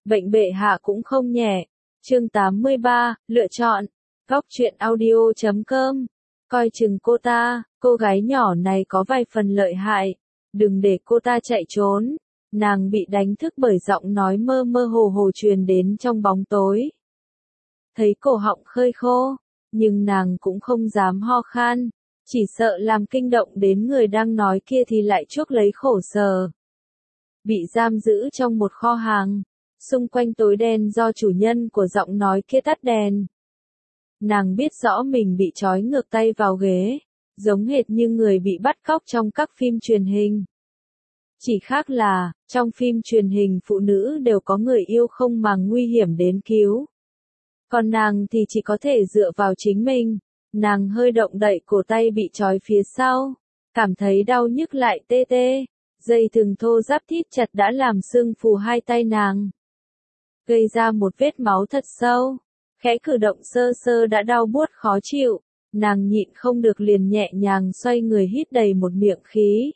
Bệnh bệ hạ cũng không nhẹ. Chương 83, lựa chọn. Góc truyện audio.com. Coi chừng cô ta, cô gái nhỏ này có vài phần lợi hại. Đừng để cô ta chạy trốn. Nàng bị đánh thức bởi giọng nói mơ mơ hồ hồ truyền đến trong bóng tối. Thấy cổ họng khơi khô, nhưng nàng cũng không dám ho khan. Chỉ sợ làm kinh động đến người đang nói kia thì lại chuốc lấy khổ sở. Bị giam giữ trong một kho hàng. Xung quanh tối đen do chủ nhân của giọng nói kia tắt đèn. Nàng biết rõ mình bị trói ngược tay vào ghế, giống hệt như người bị bắt cóc trong các phim truyền hình. Chỉ khác là, trong phim truyền hình phụ nữ đều có người yêu không màng nguy hiểm đến cứu. Còn nàng thì chỉ có thể dựa vào chính mình. Nàng hơi động đậy cổ tay bị trói phía sau, cảm thấy đau nhức lại tê tê. Dây thừng thô ráp thít chặt đã làm sưng phù hai tay nàng, gây ra một vết máu thật sâu. Khẽ cử động sơ sơ đã đau buốt khó chịu, nàng nhịn không được liền nhẹ nhàng xoay người hít đầy một miệng khí.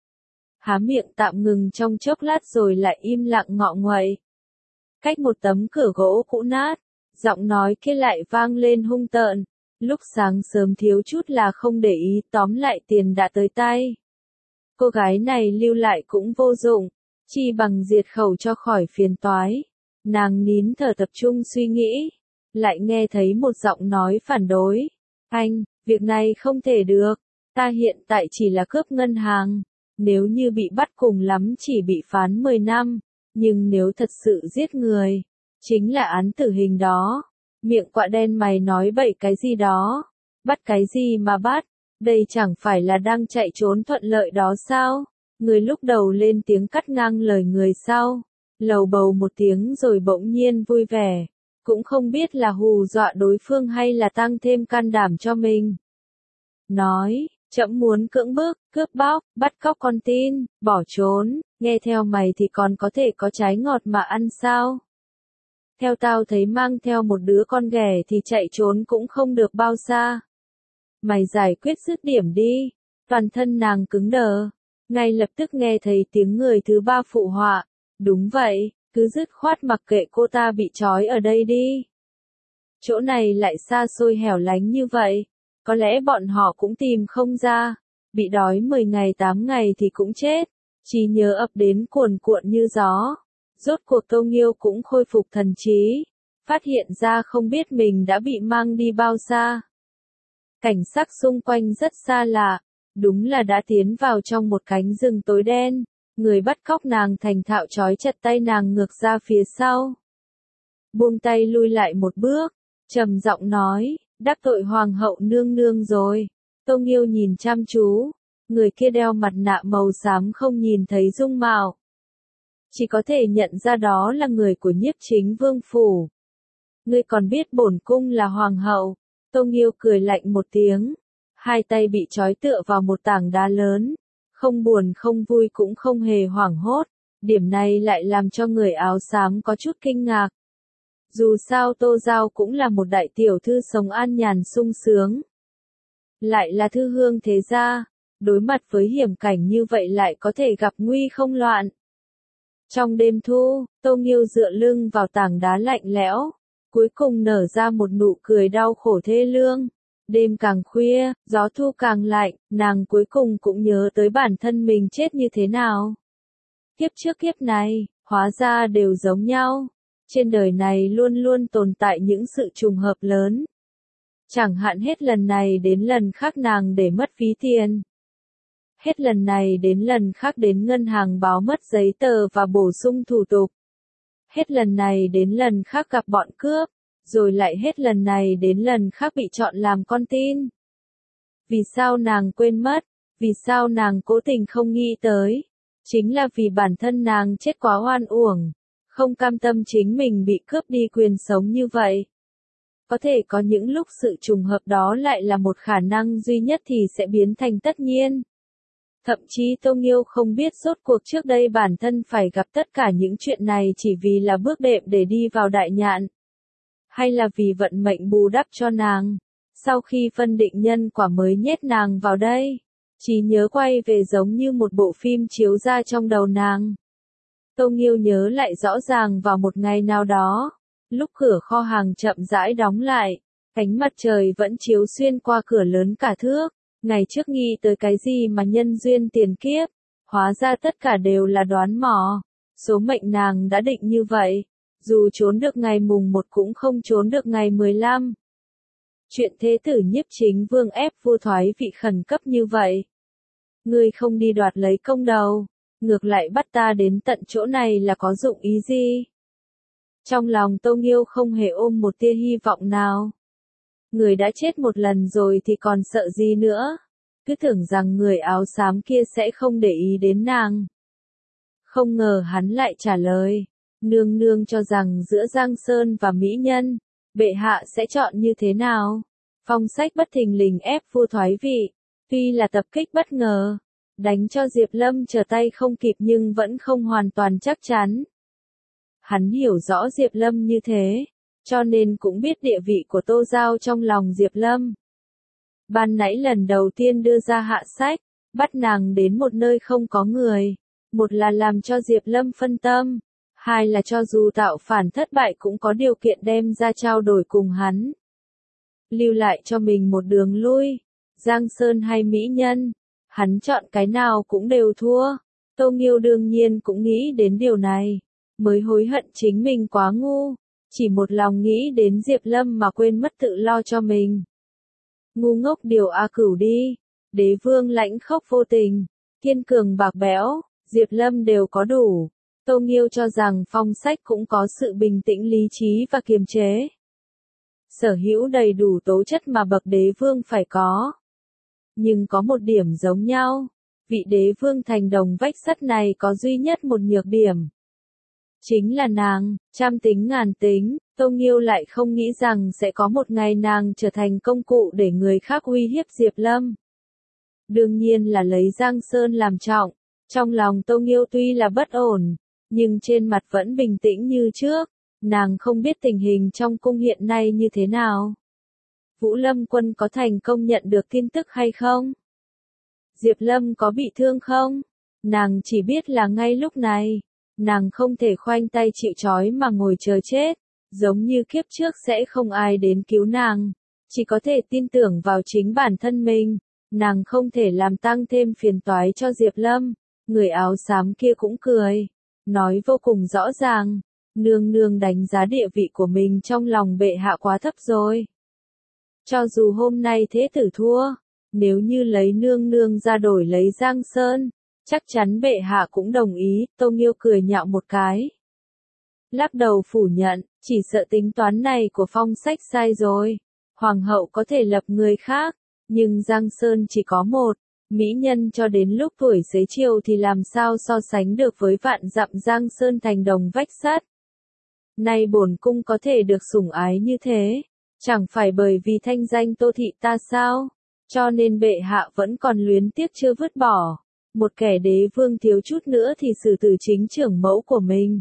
Há miệng tạm ngừng trong chốc lát rồi lại im lặng ngọ nguậy. Cách một tấm cửa gỗ cũ nát, giọng nói kia lại vang lên hung tợn. Lúc sáng sớm thiếu chút là không để ý, tóm lại tiền đã tới tay. Cô gái này lưu lại cũng vô dụng, chi bằng diệt khẩu cho khỏi phiền toái. Nàng nín thở tập trung suy nghĩ, lại nghe thấy một giọng nói phản đối. Anh, việc này không thể được, ta hiện tại chỉ là cướp ngân hàng. Nếu như bị bắt cùng lắm chỉ bị phán 10 năm, nhưng nếu thật sự giết người, chính là án tử hình đó. Miệng quạ đen mày nói bậy cái gì đó, bắt cái gì mà bắt, đây chẳng phải là đang chạy trốn thuận lợi đó sao? Người lúc đầu lên tiếng cắt ngang lời người sau, lầu bầu một tiếng rồi bỗng nhiên vui vẻ, cũng không biết là hù dọa đối phương hay là tăng thêm can đảm cho mình. Nói, trẫm muốn cưỡng bức, cướp bóc, bắt cóc con tin, bỏ trốn, nghe theo mày thì còn có thể có trái ngọt mà ăn sao? Theo tao thấy mang theo một đứa con ghẻ thì chạy trốn cũng không được bao xa. Mày giải quyết dứt điểm đi. Toàn thân nàng cứng đờ. Ngay lập tức nghe thấy tiếng người thứ ba phụ họa. Đúng vậy, cứ dứt khoát mặc kệ cô ta bị trói ở đây đi. Chỗ này lại xa xôi hẻo lánh như vậy. Có lẽ bọn họ cũng tìm không ra. Bị đói 10 ngày 8 ngày thì cũng chết. Trí nhớ ập đến cuồn cuộn như gió. Rốt cuộc Tô Nghiêu cũng khôi phục thần trí, phát hiện ra không biết mình đã bị mang đi bao xa. Cảnh sắc xung quanh rất xa lạ, đúng là đã tiến vào trong một cánh rừng tối đen. Người bắt cóc nàng thành thạo trói chặt tay nàng ngược ra phía sau. Buông tay lui lại một bước, trầm giọng nói, đắc tội hoàng hậu nương nương rồi. Tô Nghiêu nhìn chăm chú, người kia đeo mặt nạ màu xám không nhìn thấy dung mạo. Chỉ có thể nhận ra đó là người của Nhiếp Chính Vương phủ. Ngươi còn biết bổn cung là hoàng hậu? Tô Nghiêu cười lạnh một tiếng, hai tay bị trói tựa vào một tảng đá lớn, không buồn không vui cũng không hề hoảng hốt, điểm này lại làm cho người áo xám có chút kinh ngạc. Dù sao Tô Giao cũng là một đại tiểu thư sống an nhàn sung sướng, lại là thư hương thế gia, đối mặt với hiểm cảnh như vậy lại có thể gặp nguy không loạn. Trong đêm thu, Tô Nghiêu dựa lưng vào tảng đá lạnh lẽo, cuối cùng nở ra một nụ cười đau khổ thê lương. Đêm càng khuya, gió thu càng lạnh, nàng cuối cùng cũng nhớ tới bản thân mình chết như thế nào. Kiếp trước kiếp này, hóa ra đều giống nhau. Trên đời này luôn luôn tồn tại những sự trùng hợp lớn. Chẳng hạn hết lần này đến lần khác nàng để mất phí tiền. Hết lần này đến lần khác đến ngân hàng báo mất giấy tờ và bổ sung thủ tục. Hết lần này đến lần khác gặp bọn cướp, rồi lại hết lần này đến lần khác bị chọn làm con tin. Vì sao nàng quên mất? Vì sao nàng cố tình không nghĩ tới? Chính là vì bản thân nàng chết quá oan uổng, không cam tâm chính mình bị cướp đi quyền sống như vậy. Có thể có những lúc sự trùng hợp đó lại là một khả năng duy nhất thì sẽ biến thành tất nhiên. Thậm chí Tô Nghiêu không biết rốt cuộc trước đây bản thân phải gặp tất cả những chuyện này chỉ vì là bước đệm để đi vào đại nhạn. Hay là vì vận mệnh bù đắp cho nàng. Sau khi phân định nhân quả mới nhét nàng vào đây. Trí nhớ quay về giống như một bộ phim chiếu ra trong đầu nàng. Tô Nghiêu nhớ lại rõ ràng vào một ngày nào đó, lúc cửa kho hàng chậm rãi đóng lại, ánh mặt trời vẫn chiếu xuyên qua cửa lớn cả thước. Ngày trước nghĩ tới cái gì mà nhân duyên tiền kiếp, hóa ra tất cả đều là đoán mò. Số mệnh nàng đã định như vậy, dù trốn được ngày mùng 1 cũng không trốn được ngày 15. Chuyện thế tử Nhiếp Chính Vương ép vua thoái vị khẩn cấp như vậy. Ngươi không đi đoạt lấy công đầu, ngược lại bắt ta đến tận chỗ này là có dụng ý gì? Trong lòng Tô Nghiêu không hề ôm một tia hy vọng nào. Người đã chết một lần rồi thì còn sợ gì nữa? Cứ tưởng rằng người áo xám kia sẽ không để ý đến nàng. Không ngờ hắn lại trả lời, nương nương cho rằng giữa Giang Sơn và Mỹ Nhân, bệ hạ sẽ chọn như thế nào? Phong Sách bất thình lình ép vua thoái vị, tuy là tập kích bất ngờ, đánh cho Diệp Lâm trở tay không kịp nhưng vẫn không hoàn toàn chắc chắn. Hắn hiểu rõ Diệp Lâm như thế, cho nên cũng biết địa vị của Tô Giao trong lòng Diệp Lâm. Ban nãy lần đầu tiên đưa ra hạ sách, bắt nàng đến một nơi không có người, một là làm cho Diệp Lâm phân tâm, hai là cho dù tạo phản thất bại cũng có điều kiện đem ra trao đổi cùng hắn. Lưu lại cho mình một đường lui, Giang Sơn hay Mỹ Nhân, hắn chọn cái nào cũng đều thua. Tô Nghiêu đương nhiên cũng nghĩ đến điều này, mới hối hận chính mình quá ngu, chỉ một lòng nghĩ đến Diệp Lâm mà quên mất tự lo cho mình. Ngu ngốc điều A Cửu đi, đế vương lãnh khốc vô tình, kiên cường bạc bẽo, Diệp Lâm đều có đủ. Tô Nghiêu cho rằng Phong Sách cũng có sự bình tĩnh lý trí và kiềm chế. Sở hữu đầy đủ tố chất mà bậc đế vương phải có. Nhưng có một điểm giống nhau, vị đế vương thành đồng vách sắt này có duy nhất một nhược điểm. Chính là nàng, trăm tính ngàn tính, Tô Nghiêu lại không nghĩ rằng sẽ có một ngày nàng trở thành công cụ để người khác uy hiếp Diệp Lâm. Đương nhiên là lấy Giang Sơn làm trọng, trong lòng Tô Nghiêu tuy là bất ổn, nhưng trên mặt vẫn bình tĩnh như trước, nàng không biết tình hình trong cung hiện nay như thế nào. Vũ Lâm Quân có thành công nhận được tin tức hay không? Diệp Lâm có bị thương không? Nàng chỉ biết là ngay lúc này, nàng không thể khoanh tay chịu trói mà ngồi chờ chết, giống như kiếp trước sẽ không ai đến cứu nàng, chỉ có thể tin tưởng vào chính bản thân mình, nàng không thể làm tăng thêm phiền toái cho Diệp Lâm. Người áo xám kia cũng cười, nói vô cùng rõ ràng, nương nương đánh giá địa vị của mình trong lòng bệ hạ quá thấp rồi. Cho dù hôm nay thế tử thua, nếu như lấy nương nương ra đổi lấy Giang Sơn, chắc chắn bệ hạ cũng đồng ý. Tô Nghiêu cười nhạo một cái, lắc đầu phủ nhận, chỉ sợ tính toán này của Phong Sách sai rồi. Hoàng hậu có thể lập người khác, nhưng Giang Sơn chỉ có một. Mỹ Nhân cho đến lúc tuổi xế chiều thì làm sao so sánh được với vạn dặm Giang Sơn thành đồng vách sắt. Nay bổn cung có thể được sủng ái như thế, chẳng phải bởi vì thanh danh Tô thị ta sao? Cho nên bệ hạ vẫn còn luyến tiếc chưa vứt bỏ. Một kẻ đế vương thiếu chút nữa thì xử tử chính trưởng mẫu của mình.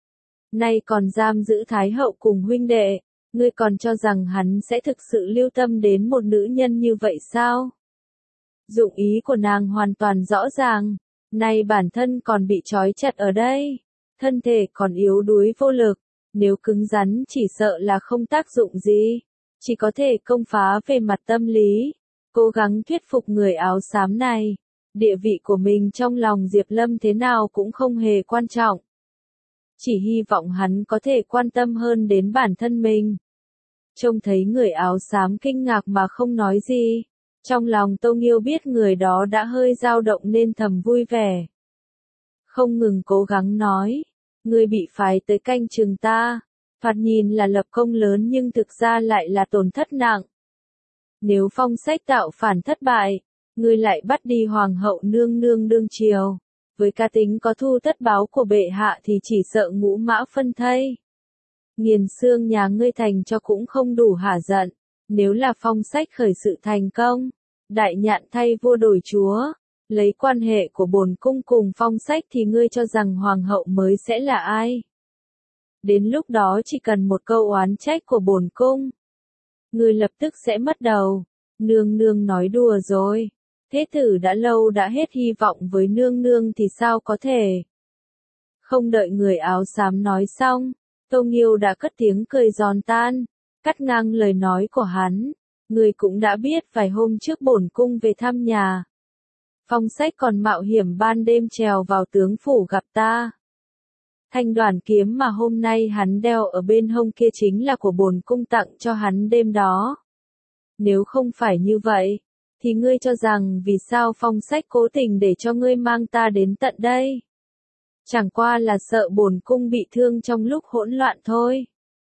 Nay còn giam giữ Thái hậu cùng huynh đệ, ngươi còn cho rằng hắn sẽ thực sự lưu tâm đến một nữ nhân như vậy sao? Dụng ý của nàng hoàn toàn rõ ràng, nay bản thân còn bị trói chặt ở đây, thân thể còn yếu đuối vô lực, nếu cứng rắn chỉ sợ là không tác dụng gì, chỉ có thể công phá về mặt tâm lý, cố gắng thuyết phục người áo xám này. Địa vị của mình trong lòng Diệp Lâm thế nào cũng không hề quan trọng. Chỉ hy vọng hắn có thể quan tâm hơn đến bản thân mình. Trông thấy người áo xám kinh ngạc mà không nói gì. Trong lòng Tô Nghiêu biết người đó đã hơi dao động nên thầm vui vẻ. Không ngừng cố gắng nói, người bị phái tới canh chừng ta, thoạt nhìn là lập công lớn nhưng thực ra lại là tổn thất nặng. Nếu Phong Sách tạo phản thất bại, ngươi lại bắt đi hoàng hậu nương nương đương triều, với cá tính có thu tất báo của bệ hạ thì chỉ sợ ngũ mã phân thây. Nghiền xương nhà ngươi thành cho cũng không đủ hả giận, nếu là Phong Sách khởi sự thành công, đại nhạn thay vua đổi chúa, lấy quan hệ của bổn cung cùng Phong Sách thì ngươi cho rằng hoàng hậu mới sẽ là ai? Đến lúc đó chỉ cần một câu oán trách của bổn cung, ngươi lập tức sẽ mất đầu. Nương nương nói đùa rồi. Thế tử đã lâu đã hết hy vọng với nương nương thì sao có thể? Không đợi người áo xám nói xong, Tô Nghiêu đã cất tiếng cười giòn tan, cắt ngang lời nói của hắn. Ngươi cũng đã biết vài hôm trước bổn cung về thăm nhà. Phong Sách còn mạo hiểm ban đêm trèo vào tướng phủ gặp ta. Thanh đoản kiếm mà hôm nay hắn đeo ở bên hông kia chính là của bổn cung tặng cho hắn đêm đó. Nếu không phải như vậy, thì ngươi cho rằng vì sao Phong Sách cố tình để cho ngươi mang ta đến tận đây? Chẳng qua là sợ bổn cung bị thương trong lúc hỗn loạn thôi.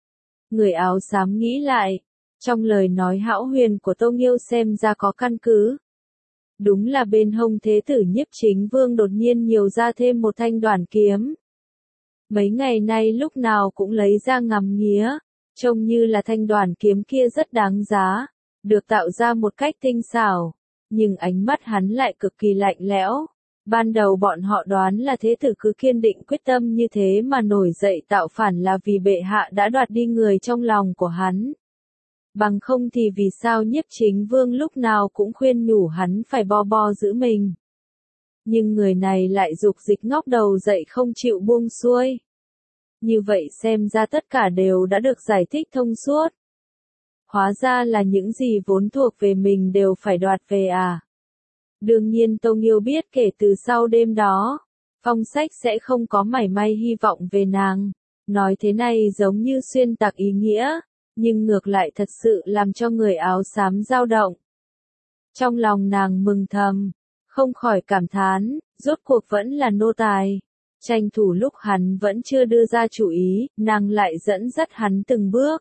Người áo xám nghĩ lại, trong lời nói hão huyền của Tô Nghiêu xem ra có căn cứ. Đúng là bên hông thế tử Nhiếp Chính Vương đột nhiên nhiều ra thêm một thanh đoản kiếm. Mấy ngày nay lúc nào cũng lấy ra ngắm nghía, trông như là thanh đoản kiếm kia rất đáng giá, được tạo ra một cách tinh xảo, nhưng ánh mắt hắn lại cực kỳ lạnh lẽo. Ban đầu bọn họ đoán là thế tử cứ kiên định quyết tâm như thế mà nổi dậy tạo phản là vì bệ hạ đã đoạt đi người trong lòng của hắn. Bằng không thì vì sao Nhiếp Chính Vương lúc nào cũng khuyên nhủ hắn phải bo giữ mình. Nhưng người này lại dục dịch ngóc đầu dậy không chịu buông xuôi. Như vậy xem ra tất cả đều đã được giải thích thông suốt. Hóa ra là những gì vốn thuộc về mình đều phải đoạt về à. Đương nhiên Tô Nghiêu biết kể từ sau đêm đó, Phong Sách sẽ không có mảy may hy vọng về nàng. Nói thế này giống như xuyên tạc ý nghĩa, nhưng ngược lại thật sự làm cho người áo xám dao động. Trong lòng nàng mừng thầm, không khỏi cảm thán, rốt cuộc vẫn là nô tài. Tranh thủ lúc hắn vẫn chưa đưa ra chủ ý, nàng lại dẫn dắt hắn từng bước.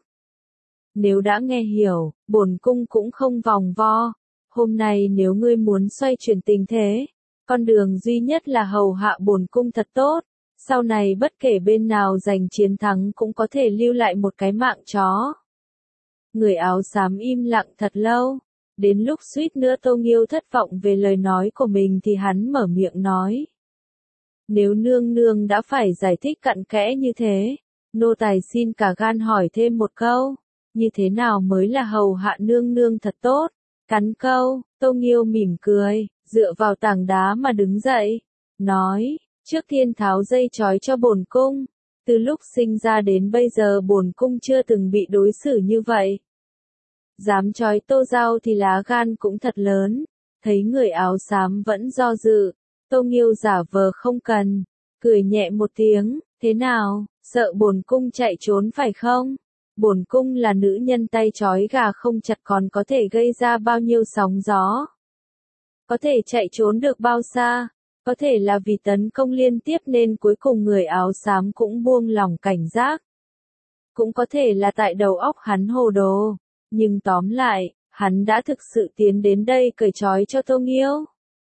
Nếu đã nghe hiểu, bổn cung cũng không vòng vo. Hôm nay nếu ngươi muốn xoay chuyển tình thế, con đường duy nhất là hầu hạ bổn cung thật tốt. Sau này bất kể bên nào giành chiến thắng cũng có thể lưu lại một cái mạng chó. Người áo xám im lặng thật lâu. Đến lúc suýt nữa Tô Nghiêu thất vọng về lời nói của mình thì hắn mở miệng nói. Nếu nương nương đã phải giải thích cặn kẽ như thế, nô tài xin cả gan hỏi thêm một câu. Như thế nào mới là hầu hạ nương nương thật tốt? Cắn câu, Tô Nghiêu mỉm cười, dựa vào tảng đá mà đứng dậy. Nói, trước tiên tháo dây trói cho bổn cung. Từ lúc sinh ra đến bây giờ bổn cung chưa từng bị đối xử như vậy. Dám trói Tô Giao thì lá gan cũng thật lớn. Thấy người áo xám vẫn do dự, Tô Nghiêu giả vờ không cần, cười nhẹ một tiếng, thế nào, sợ bổn cung chạy trốn phải không? Bổn cung là nữ nhân tay trói gà không chặt còn có thể gây ra bao nhiêu sóng gió. Có thể chạy trốn được bao xa, có thể là vì tấn công liên tiếp nên cuối cùng người áo xám cũng buông lỏng cảnh giác. Cũng có thể là tại đầu óc hắn hồ đồ, nhưng tóm lại, hắn đã thực sự tiến đến đây cởi trói cho Tô Nghiêu.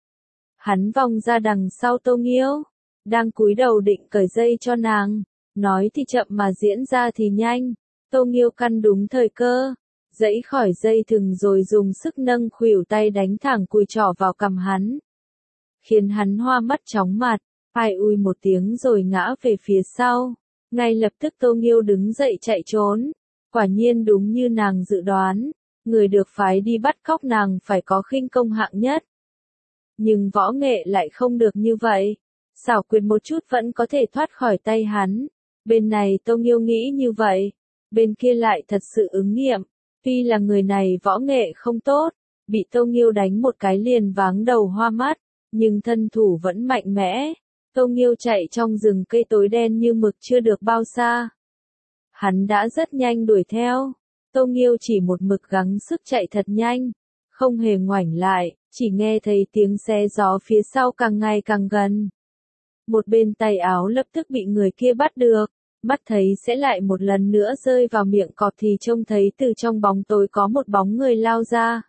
Hắn vòng ra đằng sau Tô Nghiêu, đang cúi đầu định cởi dây cho nàng, nói thì chậm mà diễn ra thì nhanh. Tô Nghiêu căn đúng thời cơ, giãy khỏi dây thừng rồi dùng sức nâng khuỷu tay đánh thẳng cùi trỏ vào cằm hắn. Khiến hắn hoa mắt chóng mặt, ai ui một tiếng rồi ngã về phía sau. Ngay lập tức Tô Nghiêu đứng dậy chạy trốn. Quả nhiên đúng như nàng dự đoán, người được phái đi bắt cóc nàng phải có khinh công hạng nhất. Nhưng võ nghệ lại không được như vậy. Xảo quyệt một chút vẫn có thể thoát khỏi tay hắn. Bên này Tô Nghiêu nghĩ như vậy. Bên kia lại thật sự ứng nghiệm. Tuy là người này võ nghệ không tốt, bị Tô Nghiêu đánh một cái liền váng đầu hoa mắt, nhưng thân thủ vẫn mạnh mẽ. Tô Nghiêu chạy trong rừng cây tối đen như mực chưa được bao xa. Hắn đã rất nhanh đuổi theo. Tô Nghiêu chỉ một mực gắng sức chạy thật nhanh, không hề ngoảnh lại, chỉ nghe thấy tiếng xé gió phía sau càng ngày càng gần. Một bên tay áo lập tức bị người kia bắt được. Mắt thấy sẽ lại một lần nữa rơi vào miệng cọp thì trông thấy từ trong bóng tối có một bóng người lao ra.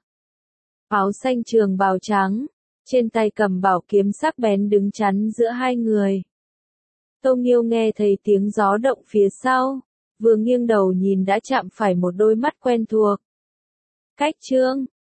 Áo xanh trường bào trắng, trên tay cầm bảo kiếm sắc bén đứng chắn giữa hai người. Tô Nghiêu nghe thấy tiếng gió động phía sau, vừa nghiêng đầu nhìn đã chạm phải một đôi mắt quen thuộc. Cách Trương,